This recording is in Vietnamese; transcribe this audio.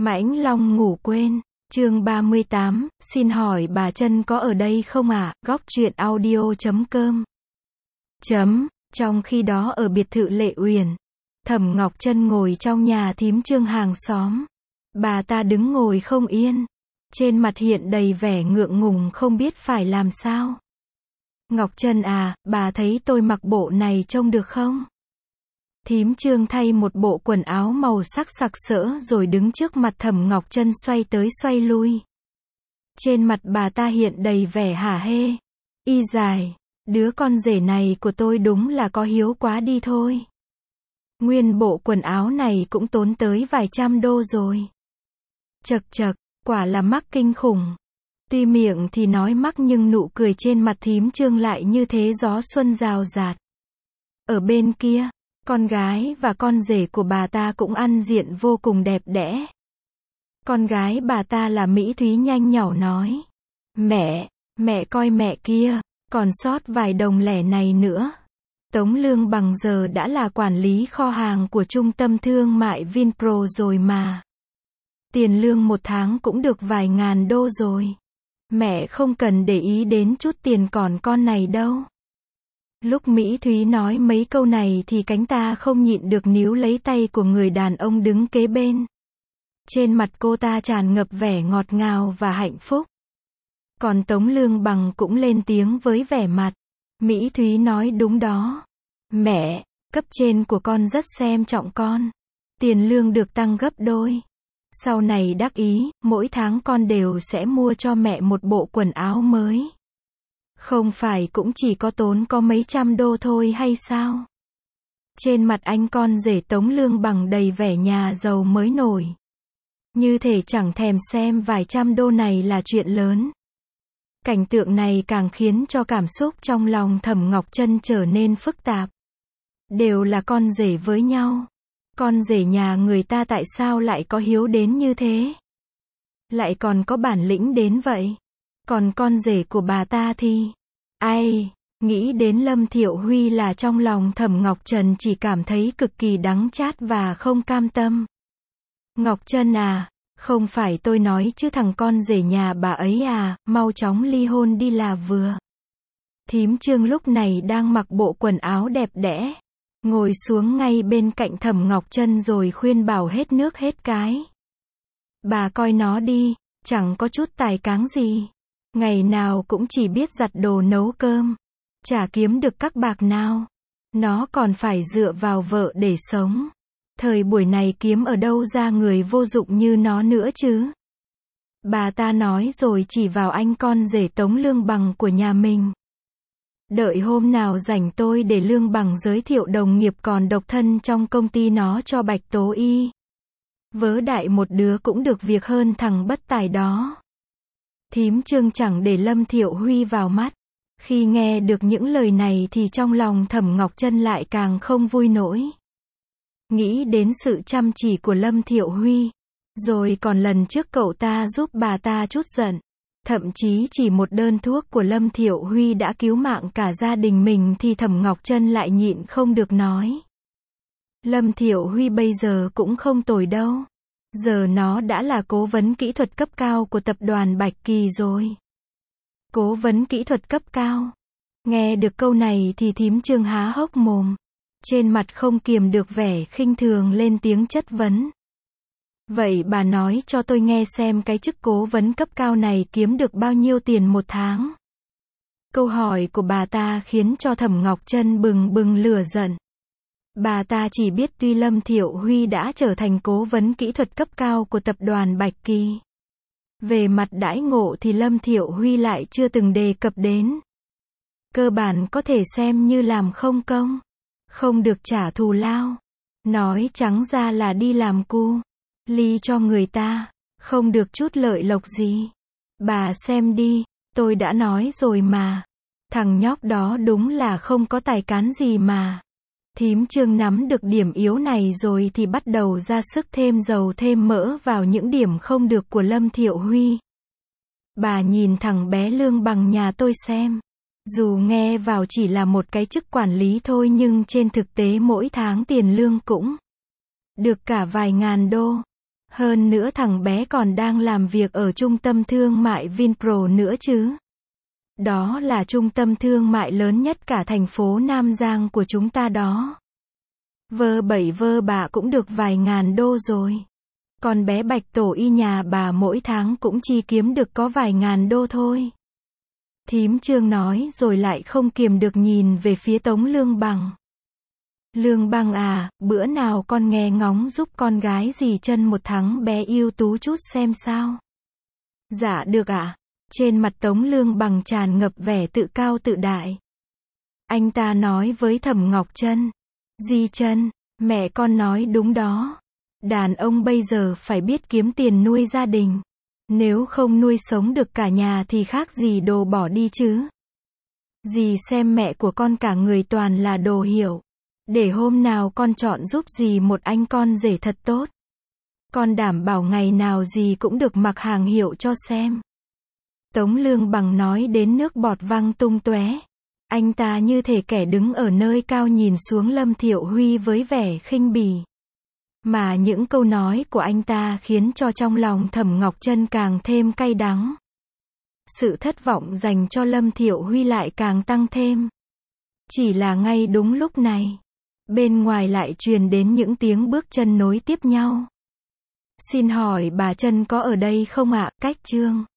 Mãnh Long ngủ quên. Chương 38, xin hỏi bà Trân có ở đây không ạ? Góc truyện audio.com. Trong khi đó ở biệt thự Lệ Uyển, Thẩm Ngọc Trân ngồi trong nhà thím Trương hàng xóm. Bà ta đứng ngồi không yên, trên mặt hiện đầy vẻ ngượng ngùng không biết phải làm sao. Ngọc Trân à, bà thấy tôi mặc bộ này trông được không? Thím Trương thay một bộ quần áo màu sắc sặc sỡ rồi đứng trước mặt Thẩm Ngọc Trân xoay tới xoay lui. Trên mặt bà ta hiện đầy vẻ hả hê. Y dài, đứa con rể này của tôi đúng là có hiếu quá đi thôi. Nguyên bộ quần áo này cũng tốn tới vài trăm đô rồi. Chậc chậc, quả là mắc kinh khủng. Tuy miệng thì nói mắc nhưng nụ cười trên mặt thím Trương lại như thế gió xuân rào rạt. Ở bên kia, con gái và con rể của bà ta cũng ăn diện vô cùng đẹp đẽ. Con gái bà ta là Mỹ Thúy nhanh nhỏ nói. Mẹ coi mẹ kia, còn sót vài đồng lẻ này nữa. Tống Lương Bằng giờ đã là quản lý kho hàng của trung tâm thương mại Vinpro rồi mà. Tiền lương một tháng cũng được vài ngàn đô rồi. Mẹ không cần để ý đến chút tiền còn con này đâu. Lúc Mỹ Thúy nói mấy câu này thì cánh ta không nhịn được níu lấy tay của người đàn ông đứng kế bên. Trên mặt cô ta tràn ngập vẻ ngọt ngào và hạnh phúc. Còn Tống Lương Bằng cũng lên tiếng với vẻ mặt. Mỹ Thúy nói đúng đó. Mẹ, cấp trên của con rất xem trọng con. Tiền lương được tăng gấp đôi. Sau này đắc ý, mỗi tháng con đều sẽ mua cho mẹ một bộ quần áo mới. Không phải cũng chỉ có tốn có mấy trăm đô thôi hay sao? Trên mặt anh con rể Tống Lương Bằng đầy vẻ nhà giàu mới nổi. Như thể chẳng thèm xem vài trăm đô này là chuyện lớn. Cảnh tượng này càng khiến cho cảm xúc trong lòng Thẩm Ngọc Trân trở nên phức tạp. Đều là con rể với nhau. Con rể nhà người ta tại sao lại có hiếu đến như thế? Lại còn có bản lĩnh đến vậy? Còn con rể của bà ta thì... Ai, nghĩ đến Lâm Thiệu Huy là trong lòng Thẩm Ngọc Trân chỉ cảm thấy cực kỳ đắng chát và không cam tâm. Ngọc Trân à, không phải tôi nói chứ thằng con rể nhà bà ấy à, mau chóng ly hôn đi là vừa. Thím Trương lúc này đang mặc bộ quần áo đẹp đẽ, ngồi xuống ngay bên cạnh Thẩm Ngọc Trân rồi khuyên bảo hết nước hết cái. Bà coi nó đi, chẳng có chút tài cáng gì. Ngày nào cũng chỉ biết giặt đồ nấu cơm. Chả kiếm được các bạc nào. Nó còn phải dựa vào vợ để sống. Thời buổi này kiếm ở đâu ra người vô dụng như nó nữa chứ. Bà ta nói rồi chỉ vào anh con rể Tống Lương Bằng của nhà mình. Đợi hôm nào rảnh tôi để Lương Bằng giới thiệu đồng nghiệp còn độc thân trong công ty nó cho Bạch Tố Y. Vớ đại một đứa cũng được việc hơn thằng bất tài đó. Thím Trương chẳng để Lâm Thiệu Huy vào mắt. Khi nghe được những lời này thì trong lòng Thẩm Ngọc Trân lại càng không vui nổi. Nghĩ đến sự chăm chỉ của Lâm Thiệu Huy. Rồi còn lần trước cậu ta giúp bà ta trút giận. Thậm chí chỉ một đơn thuốc của Lâm Thiệu Huy đã cứu mạng cả gia đình mình thì Thẩm Ngọc Trân lại nhịn không được nói. Lâm Thiệu Huy bây giờ cũng không tồi đâu. Giờ nó đã là cố vấn kỹ thuật cấp cao của tập đoàn Bạch Kỳ rồi. Cố vấn kỹ thuật cấp cao. Nghe được câu này thì thím Trương há hốc mồm. Trên mặt không kiềm được vẻ khinh thường lên tiếng chất vấn. Vậy bà nói cho tôi nghe xem cái chức cố vấn cấp cao này kiếm được bao nhiêu tiền một tháng? Câu hỏi của bà ta khiến cho Thẩm Ngọc Trân bừng bừng lửa giận. Bà ta chỉ biết tuy Lâm Thiệu Huy đã trở thành cố vấn kỹ thuật cấp cao của tập đoàn Bạch Kỳ. Về mặt đãi ngộ thì Lâm Thiệu Huy lại chưa từng đề cập đến. Cơ bản có thể xem như làm không công. Không được trả thù lao. Nói trắng ra là đi làm cu ly cho người ta. Không được chút lợi lộc gì. Bà xem đi, tôi đã nói rồi mà. Thằng nhóc đó đúng là không có tài cán gì mà. Thím Trương nắm được điểm yếu này rồi thì bắt đầu ra sức thêm dầu thêm mỡ vào những điểm không được của Lâm Thiệu Huy. Bà nhìn thằng bé Lương Bằng nhà tôi xem. Dù nghe vào chỉ là một cái chức quản lý thôi nhưng trên thực tế mỗi tháng tiền lương cũng được cả vài ngàn đô. Hơn nữa thằng bé còn đang làm việc ở trung tâm thương mại Vinpro nữa chứ. Đó là trung tâm thương mại lớn nhất cả thành phố Nam Giang của chúng ta đó. Vơ bẩy vơ bạ cũng được vài ngàn đô rồi. Con bé Bạch Tổ y nhà bà mỗi tháng cũng chỉ kiếm được có vài ngàn đô thôi. Thím Trương nói rồi lại không kiềm được nhìn về phía Tống Lương Bằng. Lương Bằng à, bữa nào con nghe ngóng giúp con gái dì Trân một thằng bé ưu tú chút xem sao. Dạ được ạ. Trên mặt Tống Lương Bằng tràn ngập vẻ tự cao tự đại. Anh ta nói với Thẩm Ngọc Trân. Dì Trân, mẹ con nói đúng đó. Đàn ông bây giờ phải biết kiếm tiền nuôi gia đình. Nếu không nuôi sống được cả nhà thì khác gì đồ bỏ đi chứ. Dì xem mẹ của con cả người toàn là đồ hiểu. Để hôm nào con chọn giúp dì một anh con rể thật tốt. Con đảm bảo ngày nào dì cũng được mặc hàng hiệu cho xem. Tống Lương Bằng nói đến nước bọt văng tung tóe. Anh ta như thể kẻ đứng ở nơi cao nhìn xuống Lâm Thiệu Huy với vẻ khinh bỉ. Mà những câu nói của anh ta khiến cho trong lòng Thẩm Ngọc Trân càng thêm cay đắng. Sự thất vọng dành cho Lâm Thiệu Huy lại càng tăng thêm. Chỉ là ngay đúng lúc này, bên ngoài lại truyền đến những tiếng bước chân nối tiếp nhau. Xin hỏi bà Trân có ở đây không ạ? Cách Trương.